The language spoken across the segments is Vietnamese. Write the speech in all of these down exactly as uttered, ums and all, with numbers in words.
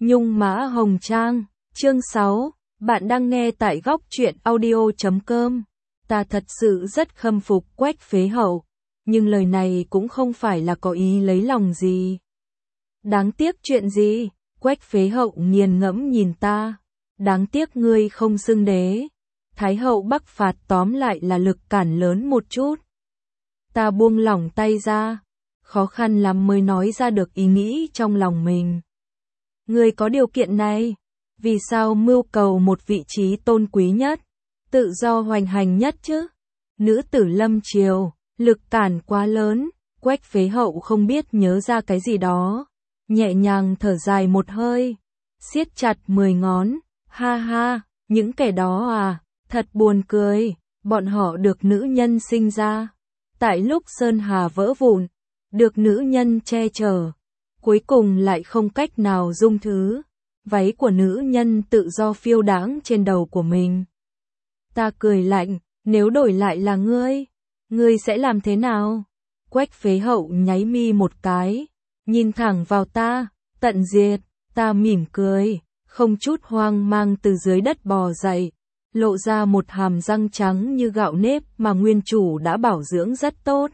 Nhung Mã Hồng Trang, chương sáu, bạn đang nghe tại góc truyện audio chấm com. Ta thật sự rất khâm phục Quách Phế Hậu, nhưng lời này cũng không phải là có ý lấy lòng gì. Đáng tiếc chuyện gì? Quách Phế Hậu nghiền ngẫm nhìn ta. Đáng tiếc ngươi không xưng đế. Thái hậu bắc phạt tóm lại là lực cản lớn một chút. Ta buông lỏng tay ra, khó khăn lắm mới nói ra được ý nghĩ trong lòng mình. Ngươi có điều kiện này, vì sao mưu cầu một vị trí tôn quý nhất, tự do hoành hành nhất chứ? Nữ tử lâm triều, lực cản quá lớn. Quách Phế Hậu không biết nhớ ra cái gì đó, nhẹ nhàng thở dài một hơi, siết chặt mười ngón, ha ha, những kẻ đó à, thật buồn cười, bọn họ được nữ nhân sinh ra, tại lúc sơn hà vỡ vụn, được nữ nhân che chở, cuối cùng lại không cách nào dung thứ, váy của nữ nhân tự do phiêu đãng trên đầu của mình. Ta cười lạnh, nếu đổi lại là ngươi, ngươi sẽ làm thế nào? Quách Phế Hậu nháy mi một cái, nhìn thẳng vào ta, tận diệt. Ta mỉm cười, không chút hoang mang từ dưới đất bò dậy, lộ ra một hàm răng trắng như gạo nếp mà nguyên chủ đã bảo dưỡng rất tốt.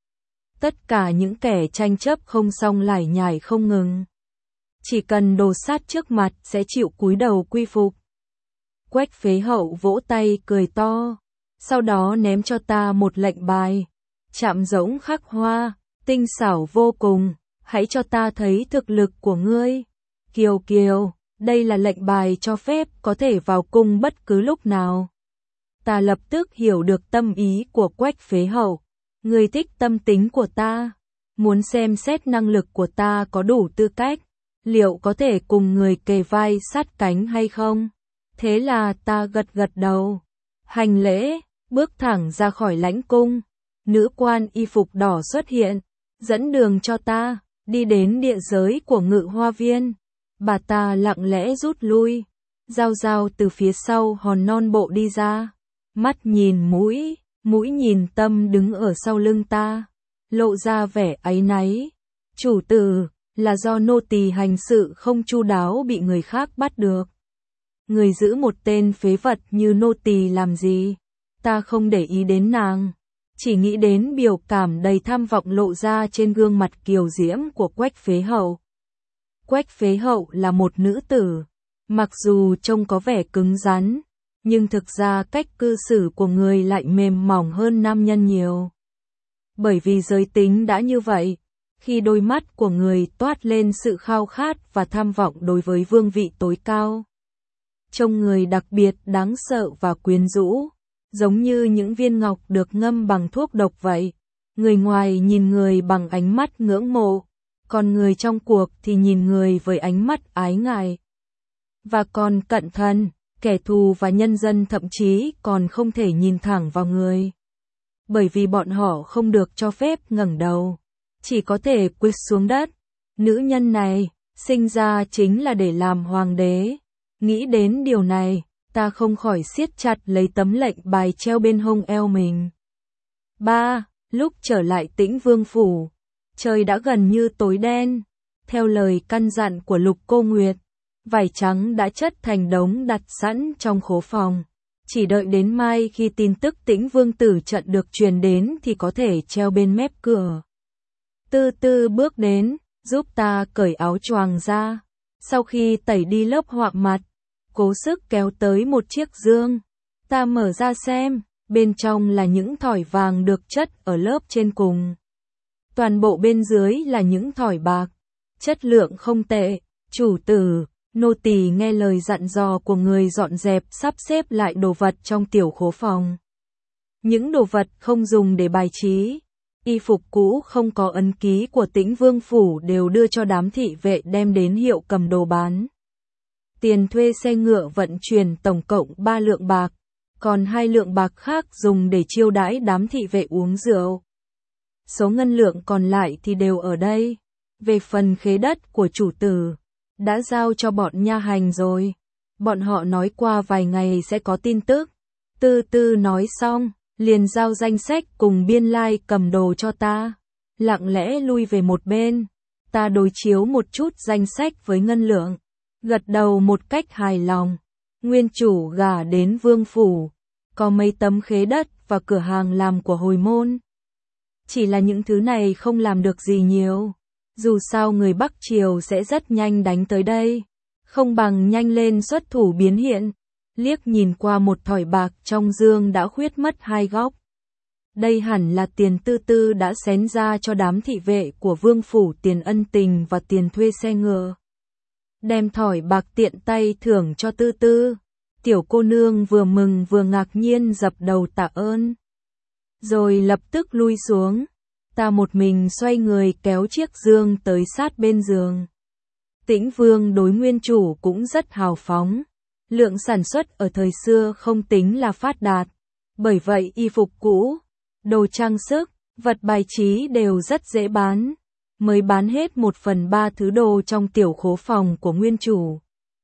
Tất cả những kẻ tranh chấp không xong lải nhải không ngừng, chỉ cần đồ sát trước mặt sẽ chịu cúi đầu quy phục. Quách Phế Hậu vỗ tay cười to, sau đó ném cho ta một lệnh bài, chạm rỗng khắc hoa, tinh xảo vô cùng, hãy cho ta thấy thực lực của ngươi. Kiều Kiều, đây là lệnh bài cho phép có thể vào cung bất cứ lúc nào. Ta lập tức hiểu được tâm ý của Quách Phế Hậu. Ngươi thích tâm tính của ta, muốn xem xét năng lực của ta có đủ tư cách, liệu có thể cùng người kề vai sát cánh hay không? Thế là ta gật gật đầu, hành lễ, bước thẳng ra khỏi lãnh cung. Nữ quan y phục đỏ xuất hiện, dẫn đường cho ta, đi đến địa giới của Ngự Hoa Viên. Bà ta lặng lẽ rút lui, Giao Giao từ phía sau hòn non bộ đi ra, mắt nhìn mũi, mũi nhìn tâm đứng ở sau lưng ta, lộ ra vẻ áy náy. Chủ tử, là do nô tỳ hành sự không chu đáo bị người khác bắt được. Người giữ một tên phế vật như nô tỳ làm gì? Ta không để ý đến nàng, chỉ nghĩ đến biểu cảm đầy tham vọng lộ ra trên gương mặt kiều diễm của Quách Phế Hậu. Quách Phế Hậu là một nữ tử, mặc dù trông có vẻ cứng rắn, nhưng thực ra cách cư xử của người lại mềm mỏng hơn nam nhân nhiều. Bởi vì giới tính đã như vậy, khi đôi mắt của người toát lên sự khao khát và tham vọng đối với vương vị tối cao, trông người đặc biệt đáng sợ và quyến rũ, giống như những viên ngọc được ngâm bằng thuốc độc vậy. Người ngoài nhìn người bằng ánh mắt ngưỡng mộ, còn người trong cuộc thì nhìn người với ánh mắt ái ngại. Và còn cận thân, kẻ thù và nhân dân thậm chí còn không thể nhìn thẳng vào người. Bởi vì bọn họ không được cho phép ngẩng đầu, chỉ có thể quỳ xuống đất. Nữ nhân này, sinh ra chính là để làm hoàng đế. Nghĩ đến điều này, ta không khỏi siết chặt lấy tấm lệnh bài treo bên hông eo mình. Ba, lúc trở lại Tĩnh Vương phủ, trời đã gần như tối đen. Theo lời căn dặn của Lục Cô Nguyệt, vải trắng đã chất thành đống đặt sẵn trong khố phòng. Chỉ đợi đến mai khi tin tức Tĩnh Vương tử trận được truyền đến thì có thể treo bên mép cửa. Tư Tư bước đến, giúp ta cởi áo choàng ra. Sau khi tẩy đi lớp họa mặt, cố sức kéo tới một chiếc dương. Ta mở ra xem, bên trong là những thỏi vàng được chất ở lớp trên cùng. Toàn bộ bên dưới là những thỏi bạc, chất lượng không tệ. Chủ tử, nô tỳ nghe lời dặn dò của người dọn dẹp sắp xếp lại đồ vật trong tiểu khố phòng. Những đồ vật không dùng để bài trí, y phục cũ không có ấn ký của Tĩnh Vương phủ đều đưa cho đám thị vệ đem đến hiệu cầm đồ bán. Tiền thuê xe ngựa vận chuyển tổng cộng ba lượng bạc, còn hai lượng bạc khác dùng để chiêu đãi đám thị vệ uống rượu. Số ngân lượng còn lại thì đều ở đây. Về phần khế đất của chủ tử, đã giao cho bọn nha hành rồi. Bọn họ nói qua vài ngày sẽ có tin tức. Tư Tư nói xong, liền giao danh sách cùng biên lai cầm đồ cho ta. Lặng lẽ lui về một bên, ta đối chiếu một chút danh sách với ngân lượng. gật đầu một cách hài lòng. Nguyên chủ gả đến vương phủ, có mấy tấm khế đất và cửa hàng làm của hồi môn. Chỉ là những thứ này không làm được gì nhiều. Dù sao người Bắc Triều sẽ rất nhanh đánh tới đây. Không bằng nhanh lên xuất thủ biến hiện. Liếc nhìn qua một thỏi bạc trong dương đã khuyết mất hai góc. Đây hẳn là tiền Tư Tư đã xén ra cho đám thị vệ của vương phủ, tiền ân tình và tiền thuê xe ngựa. Đem thỏi bạc tiện tay thưởng cho Tư Tư. Tiểu cô nương vừa mừng vừa ngạc nhiên dập đầu tạ ơn. Rồi lập tức lui xuống. Ta một mình xoay người kéo chiếc dương tới sát bên giường. Tĩnh Vương đối nguyên chủ cũng rất hào phóng. Lượng sản xuất ở thời xưa không tính là phát đạt. Bởi vậy y phục cũ, đồ trang sức, vật bài trí đều rất dễ bán. Mới bán hết một phần ba thứ đồ trong tiểu khố phòng của nguyên chủ.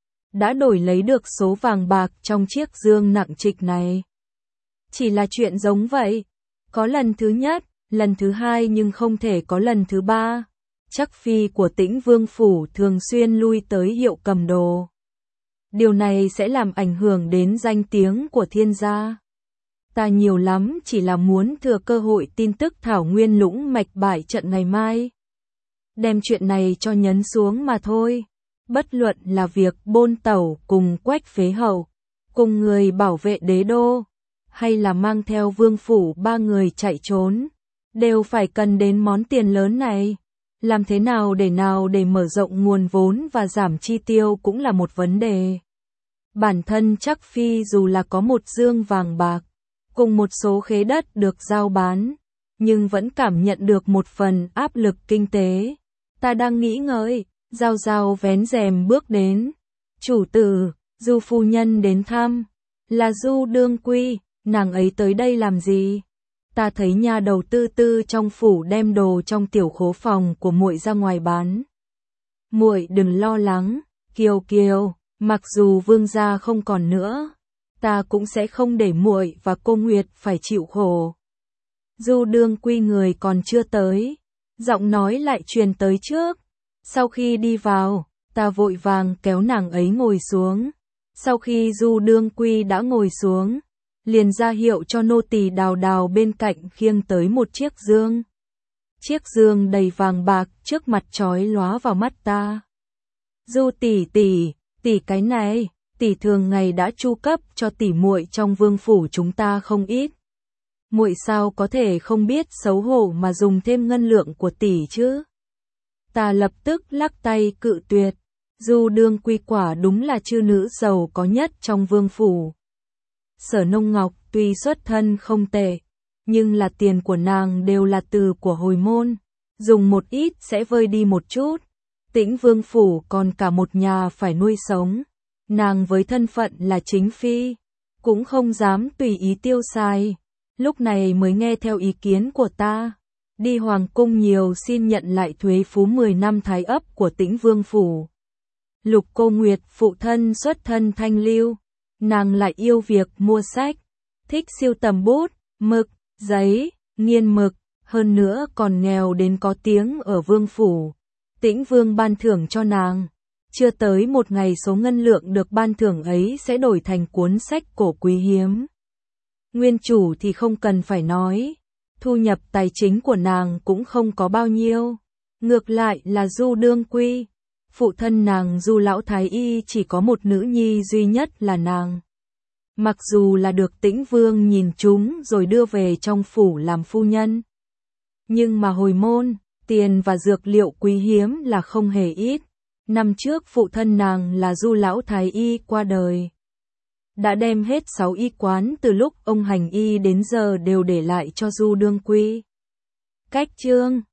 Đã đổi lấy được số vàng bạc trong chiếc dương nặng trịch này. Chỉ là chuyện giống vậy. Có lần thứ nhất, lần thứ hai nhưng không thể có lần thứ ba. Chắc phi của Tĩnh Vương phủ thường xuyên lui tới hiệu cầm đồ. Điều này sẽ làm ảnh hưởng đến danh tiếng của thiên gia. Ta nhiều lắm chỉ là muốn thừa cơ hội tin tức Thảo Nguyên Lũng mạch bại trận ngày mai. Đem chuyện này cho nhấn xuống mà thôi. Bất luận là việc Bôn Tẩu cùng Quách Phế Hậu, cùng người bảo vệ đế đô, hay là mang theo vương phủ ba người chạy trốn, đều phải cần đến món tiền lớn này. Làm thế nào để nào để mở rộng nguồn vốn và giảm chi tiêu cũng là một vấn đề. Bản thân chắc phi dù là có một dương vàng bạc, cùng một số khế đất được giao bán, nhưng vẫn cảm nhận được một phần áp lực kinh tế. Ta đang nghĩ ngợi, Giao Giao vén rèm bước đến. Chủ tử, Du phu nhân đến thăm. Là Du Đương Quy, nàng ấy tới đây làm gì? Ta thấy nhà đầu Tư Tư trong phủ đem đồ trong tiểu khố phòng của muội ra ngoài bán. Muội đừng lo lắng, Kiều Kiều, mặc dù vương gia không còn nữa, ta cũng sẽ không để muội và cô Nguyệt phải chịu khổ. Du Đương Quy người còn chưa tới, giọng nói lại truyền tới trước. Sau khi đi vào, ta vội vàng kéo nàng ấy ngồi xuống. Sau khi Du Đương Quy đã ngồi xuống, liền ra hiệu cho nô tỳ Đào Đào bên cạnh khiêng tới một chiếc dương. Chiếc dương đầy vàng bạc trước mặt chói lóa vào mắt ta. Du tỷ tỷ, tỷ cái này, tỷ thường ngày đã chu cấp cho tỷ muội trong vương phủ chúng ta không ít. Muội sao có thể không biết xấu hổ mà dùng thêm ngân lượng của tỷ chứ? Ta lập tức lắc tay cự tuyệt. Du Đương Quy quả đúng là chư nữ giàu có nhất trong vương phủ. Sở Nông Ngọc tuy xuất thân không tệ, nhưng là tiền của nàng đều là từ của hồi môn, dùng một ít sẽ vơi đi một chút. Tĩnh Vương phủ còn cả một nhà phải nuôi sống, nàng với thân phận là chính phi, cũng không dám tùy ý tiêu xài. Lúc này mới nghe theo ý kiến của ta, đi hoàng cung nhiều xin nhận lại thuế phú mười năm thái ấp của Tĩnh Vương phủ. Lục Cô Nguyệt phụ thân xuất thân thanh lưu, nàng lại yêu việc mua sách, thích siêu tầm bút, mực, giấy, nghiên mực, hơn nữa còn nghèo đến có tiếng ở vương phủ. Tĩnh Vương ban thưởng cho nàng, chưa tới một ngày số ngân lượng được ban thưởng ấy sẽ đổi thành cuốn sách cổ quý hiếm. Nguyên chủ thì không cần phải nói, thu nhập tài chính của nàng cũng không có bao nhiêu. Ngược lại là Du Đương Quy, phụ thân nàng Du lão thái y chỉ có một nữ nhi duy nhất là nàng. Mặc dù là được Tĩnh Vương nhìn chúng rồi đưa về trong phủ làm phu nhân, nhưng mà hồi môn, tiền và dược liệu quý hiếm là không hề ít. Năm trước phụ thân nàng là Du lão thái y qua đời, đã đem hết sáu y quán từ lúc ông hành y đến giờ đều để lại cho Du Đương Quy. Cách chương